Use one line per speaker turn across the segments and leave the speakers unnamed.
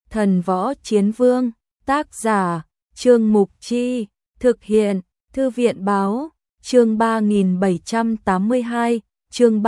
Thần Võ Chiến Vương, tác giả, Trương Mục Chi, thực hiện, Thư viện báo, chương 3782, chương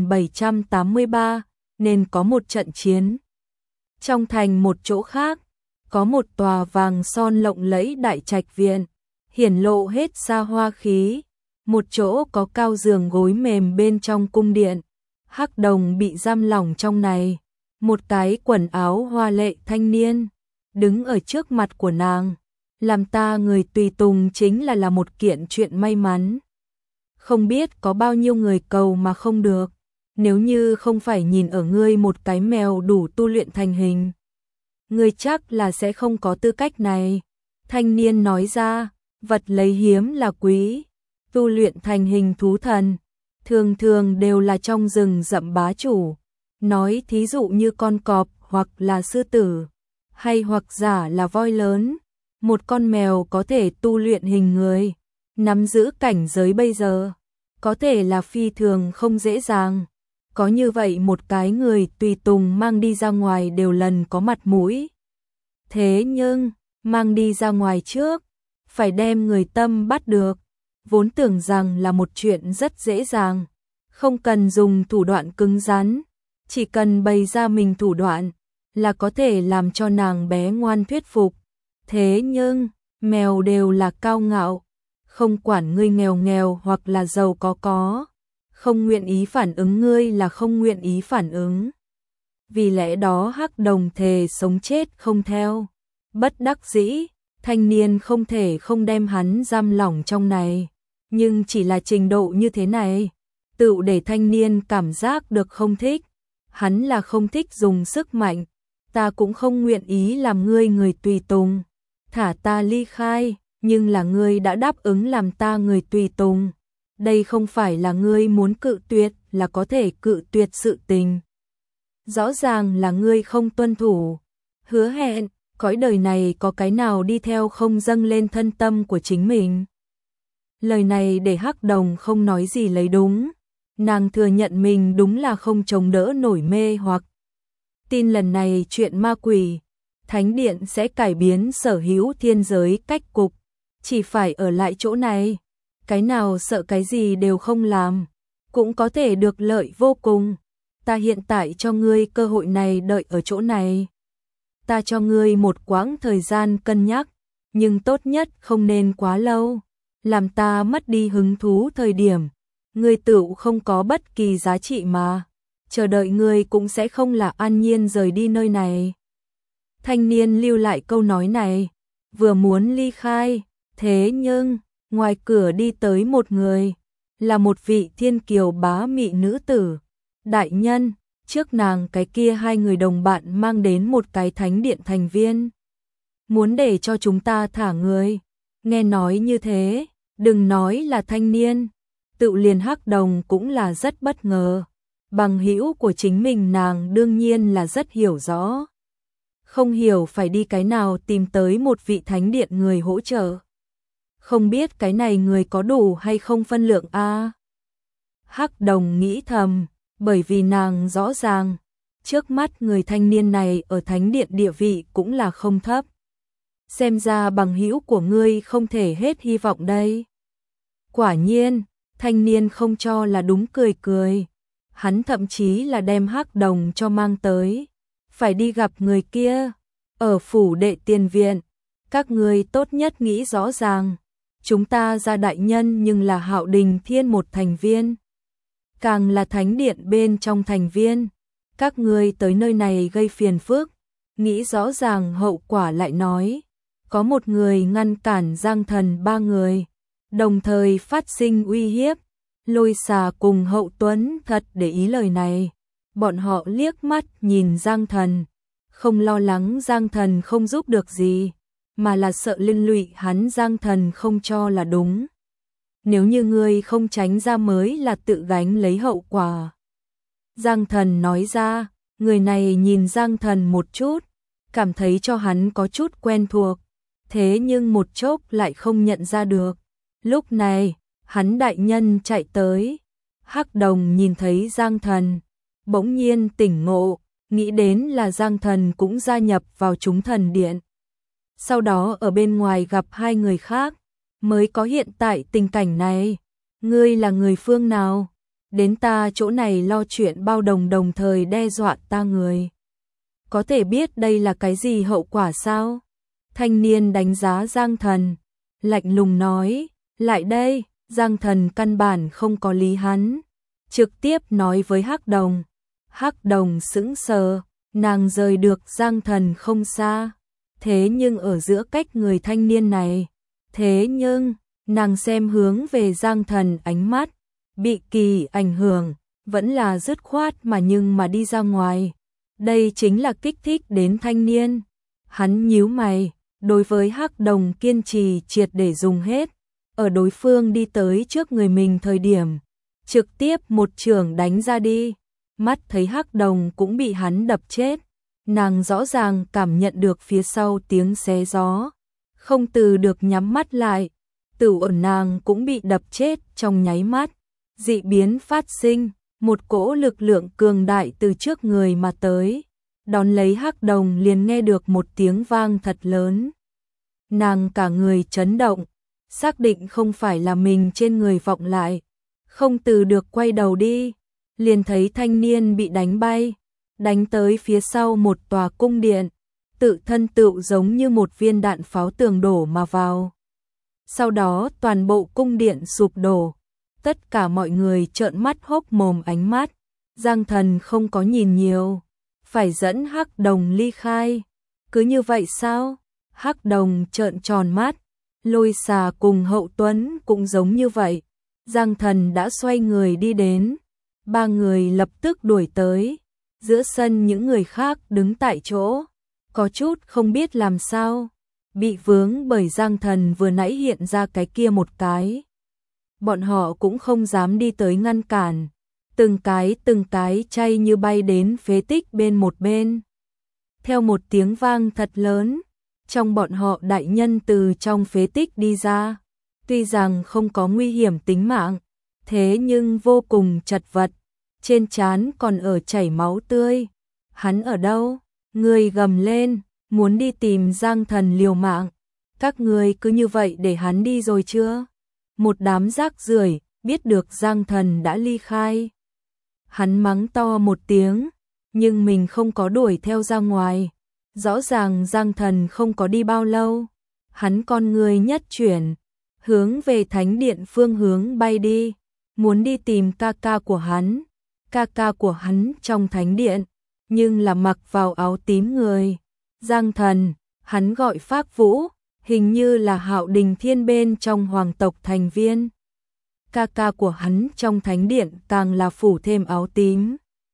3783, nên có một trận chiến. Trong thành một chỗ khác, có một tòa vàng son lộng lẫy đại trạch viện, hiển lộ hết xa hoa khí, một chỗ có cao giường gối mềm bên trong cung điện, Hắc Đồng bị giam lỏng trong này. Một cái quần áo hoa lệ thanh niên đứng ở trước mặt của nàng, làm ta người tùy tùng chính là một kiện chuyện may mắn. Không biết có bao nhiêu người cầu mà không được, nếu như không phải nhìn ở ngươi một cái mèo đủ tu luyện thành hình, ngươi chắc là sẽ không có tư cách này. Thanh niên nói ra, vật lấy hiếm là quý, tu luyện thành hình thú thần, thường thường đều là trong rừng rậm bá chủ. Nói thí dụ như con cọp hoặc là sư tử, hay hoặc giả là voi lớn, một con mèo có thể tu luyện hình người, nắm giữ cảnh giới bây giờ, có thể là phi thường không dễ dàng. Có như vậy một cái người tùy tùng mang đi ra ngoài đều lần có mặt mũi. Thế nhưng, mang đi ra ngoài trước, phải đem người tâm bắt được, vốn tưởng rằng là một chuyện rất dễ dàng, không cần dùng thủ đoạn cứng rắn. Chỉ cần bày ra mình thủ đoạn là có thể làm cho nàng bé ngoan thuyết phục. Thế nhưng, mèo đều là cao ngạo, không quản ngươi nghèo nghèo hoặc là giàu có, không nguyện ý phản ứng ngươi là không nguyện ý phản ứng. Vì lẽ đó Hắc Đồng thề sống chết không theo. Bất đắc dĩ, thanh niên không thể không đem hắn giam lỏng trong này. Nhưng chỉ là trình độ như thế này, tự để thanh niên cảm giác được không thích. Hắn là không thích dùng sức mạnh, ta cũng không nguyện ý làm ngươi người tùy tùng, thả ta ly khai, nhưng là ngươi đã đáp ứng làm ta người tùy tùng. Đây không phải là ngươi muốn cự tuyệt là có thể cự tuyệt sự tình. Rõ ràng là ngươi không tuân thủ, hứa hẹn, cõi đời này có cái nào đi theo không dâng lên thân tâm của chính mình. Lời này để Hắc Đồng không nói gì lấy đúng. Nàng thừa nhận mình đúng là không chống đỡ nổi mê hoặc. Tin lần này chuyện ma quỷ, thánh điện sẽ cải biến sở hữu thiên giới cách cục, chỉ phải ở lại chỗ này, cái nào sợ cái gì đều không làm, cũng có thể được lợi vô cùng. Ta hiện tại cho ngươi cơ hội này đợi ở chỗ này. Ta cho ngươi một quãng thời gian cân nhắc, nhưng tốt nhất không nên quá lâu, làm ta mất đi hứng thú thời điểm. Ngươi tự không có bất kỳ giá trị mà, chờ đợi ngươi cũng sẽ không là an nhiên rời đi nơi này. Thanh niên lưu lại câu nói này, vừa muốn ly khai, thế nhưng, ngoài cửa đi tới một người, là một vị thiên kiều bá mị nữ tử. Đại nhân, trước nàng cái kia hai người đồng bạn mang đến một cái thánh điện thành viên. Muốn để cho chúng ta thả người. Nghe nói như thế, đừng nói là thanh niên. Tự liền Hắc Đồng cũng là rất bất ngờ, bằng hữu của chính mình nàng đương nhiên là rất hiểu rõ. Không hiểu phải đi cái nào tìm tới một vị thánh điện người hỗ trợ. Không biết cái này người có đủ hay không phân lượng a. Hắc Đồng nghĩ thầm, bởi vì nàng rõ ràng, trước mắt người thanh niên này ở thánh điện địa vị cũng là không thấp. Xem ra bằng hữu của ngươi không thể hết hy vọng đây. Quả nhiên, thanh niên không cho là đúng cười cười. Hắn thậm chí là đem Hắc Đồng cho mang tới. Phải đi gặp người kia. Ở phủ đệ tiền viện. Các ngươi tốt nhất nghĩ rõ ràng. Chúng ta ra đại nhân nhưng là Hạo Đình Thiên một thành viên. Càng là thánh điện bên trong thành viên. Các ngươi tới nơi này gây phiền phức. Nghĩ rõ ràng hậu quả lại nói. Có một người ngăn cản Giang Thần ba người. Đồng thời phát sinh uy hiếp. Lôi Xà cùng Hậu Tuấn thật để ý lời này. Bọn họ liếc mắt nhìn Giang Thần, không lo lắng Giang Thần không giúp được gì, mà là sợ liên lụy hắn. Giang Thần không cho là đúng. Nếu như ngươi không tránh ra mới là tự gánh lấy hậu quả. Giang Thần nói ra, người này nhìn Giang Thần một chút, cảm thấy cho hắn có chút quen thuộc, thế nhưng một chốc lại không nhận ra được. Lúc này, hắn đại nhân chạy tới. Hắc Đồng nhìn thấy Giang Thần, bỗng nhiên tỉnh ngộ, nghĩ đến là Giang Thần cũng gia nhập vào chúng thần điện. Sau đó ở bên ngoài gặp hai người khác, mới có hiện tại tình cảnh này. Ngươi là người phương nào? Đến ta chỗ này lo chuyện bao đồng đồng thời đe dọa ta người. Có thể biết đây là cái gì hậu quả sao? Thanh niên đánh giá Giang Thần, lạnh lùng nói, lại đây. Giang Thần căn bản không có lý hắn, trực tiếp nói với Hắc Đồng. Hắc Đồng sững sờ, nàng rời được Giang Thần không xa, thế nhưng ở giữa cách người thanh niên này. Thế nhưng, nàng xem hướng về Giang Thần, ánh mắt bị kỳ ảnh hưởng, vẫn là dứt khoát mà đi ra ngoài. Đây chính là kích thích đến thanh niên. Hắn nhíu mày, đối với Hắc Đồng kiên trì triệt để dùng hết. Ở đối phương đi tới trước người mình thời điểm, trực tiếp một chưởng đánh ra đi. Mắt thấy Hắc Đồng cũng bị hắn đập chết. Nàng rõ ràng cảm nhận được phía sau tiếng xé gió, không từ được nhắm mắt lại. Tửu ẩn nàng cũng bị đập chết trong nháy mắt. Dị biến phát sinh, một cỗ lực lượng cường đại từ trước người mà tới. Đón lấy Hắc Đồng liền nghe được một tiếng vang thật lớn. Nàng cả người chấn động, xác định không phải là mình trên người vọng lại, không từ được quay đầu đi, liền thấy thanh niên bị đánh bay, đánh tới phía sau một tòa cung điện, tự thân tựu giống như một viên đạn pháo tường đổ mà vào. Sau đó toàn bộ cung điện sụp đổ, tất cả mọi người trợn mắt hốc mồm ánh mắt. Giang Thần không có nhìn nhiều, phải dẫn Hắc Đồng ly khai. Cứ như vậy sao? Hắc Đồng trợn tròn mắt. Lôi Xà cùng Hậu Tuấn cũng giống như vậy. Giang Thần đã xoay người đi đến, ba người lập tức đuổi tới. Giữa sân những người khác đứng tại chỗ, có chút không biết làm sao, bị vướng bởi Giang Thần vừa nãy hiện ra cái kia một cái. Bọn họ cũng không dám đi tới ngăn cản, từng cái chay như bay đến phế tích bên một bên. Theo một tiếng vang thật lớn, trong bọn họ đại nhân từ trong phế tích đi ra, tuy rằng không có nguy hiểm tính mạng, thế nhưng vô cùng chật vật, trên trán còn ở chảy máu tươi. Hắn ở đâu? Người gầm lên, muốn đi tìm Giang Thần liều mạng. Các người cứ như vậy để hắn đi rồi chưa? Một đám rác rưởi, biết được Giang Thần đã ly khai. Hắn mắng to một tiếng, nhưng mình không có đuổi theo ra ngoài. Rõ ràng Giang Thần không có đi bao lâu, hắn con người nhất chuyển, hướng về thánh điện phương hướng bay đi, muốn đi tìm ca ca của hắn. Ca ca của hắn trong thánh điện, nhưng là mặc vào áo tím người. Giang Thần, hắn gọi Phác Vũ, hình như là Hạo Đình Thiên bên trong hoàng tộc thành viên. Ca ca của hắn trong thánh điện càng là phủ thêm áo tím.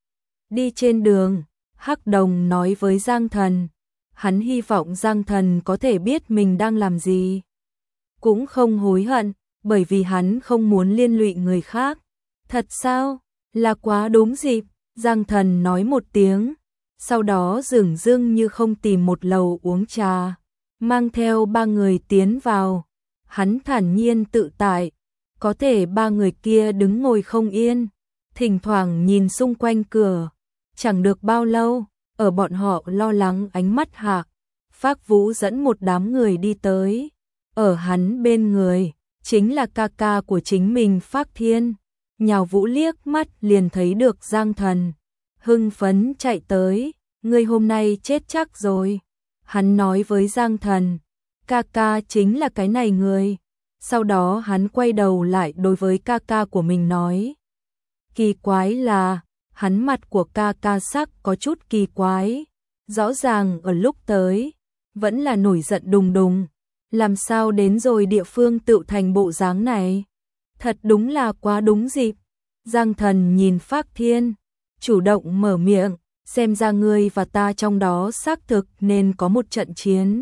Đi trên đường, Hắc Đồng nói với Giang Thần, hắn hy vọng Giang Thần có thể biết mình đang làm gì. Cũng không hối hận, bởi vì hắn không muốn liên lụy người khác. Thật sao? Là quá đúng dịp, Giang Thần nói một tiếng, sau đó dửng dưng như không tìm một lầu uống trà, mang theo ba người tiến vào. Hắn thản nhiên tự tại, có thể ba người kia đứng ngồi không yên, thỉnh thoảng nhìn xung quanh cửa. Chẳng được bao lâu, ở bọn họ lo lắng ánh mắt hạ, Phác Vũ dẫn một đám người đi tới. Ở hắn bên người, chính là ca ca của chính mình Phác Thiên. Nhào Vũ liếc mắt liền thấy được Giang Thần, hưng phấn chạy tới, ngươi hôm nay chết chắc rồi. Hắn nói với Giang Thần, ca ca chính là cái này người. Sau đó hắn quay đầu lại đối với ca ca của mình nói. Kỳ quái là, hắn mặt của ca ca sắc có chút kỳ quái. Rõ ràng ở lúc tới, vẫn là nổi giận đùng đùng. Làm sao đến rồi địa phương tựu thành bộ dáng này? Thật đúng là quá đúng dịp. Giang Thần nhìn Phác Thiên, chủ động mở miệng, xem ra ngươi và ta trong đó xác thực nên có một trận chiến.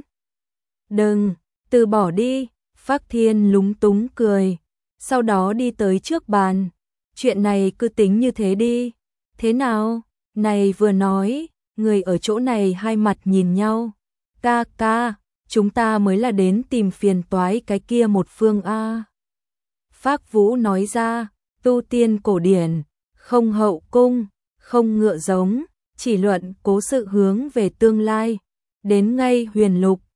Đừng, từ bỏ đi. Phác Thiên lúng túng cười, sau đó đi tới trước bàn. Chuyện này cứ tính như thế đi. Thế nào? Này vừa nói, người ở chỗ này hai mặt nhìn nhau. Ca ca, chúng ta mới là đến tìm phiền toái cái kia một phương a. Phác Vũ nói ra, tu tiên cổ điển, không hậu cung, không ngựa giống, chỉ luận cố sự hướng về tương lai. Đến ngay Huyền Lục,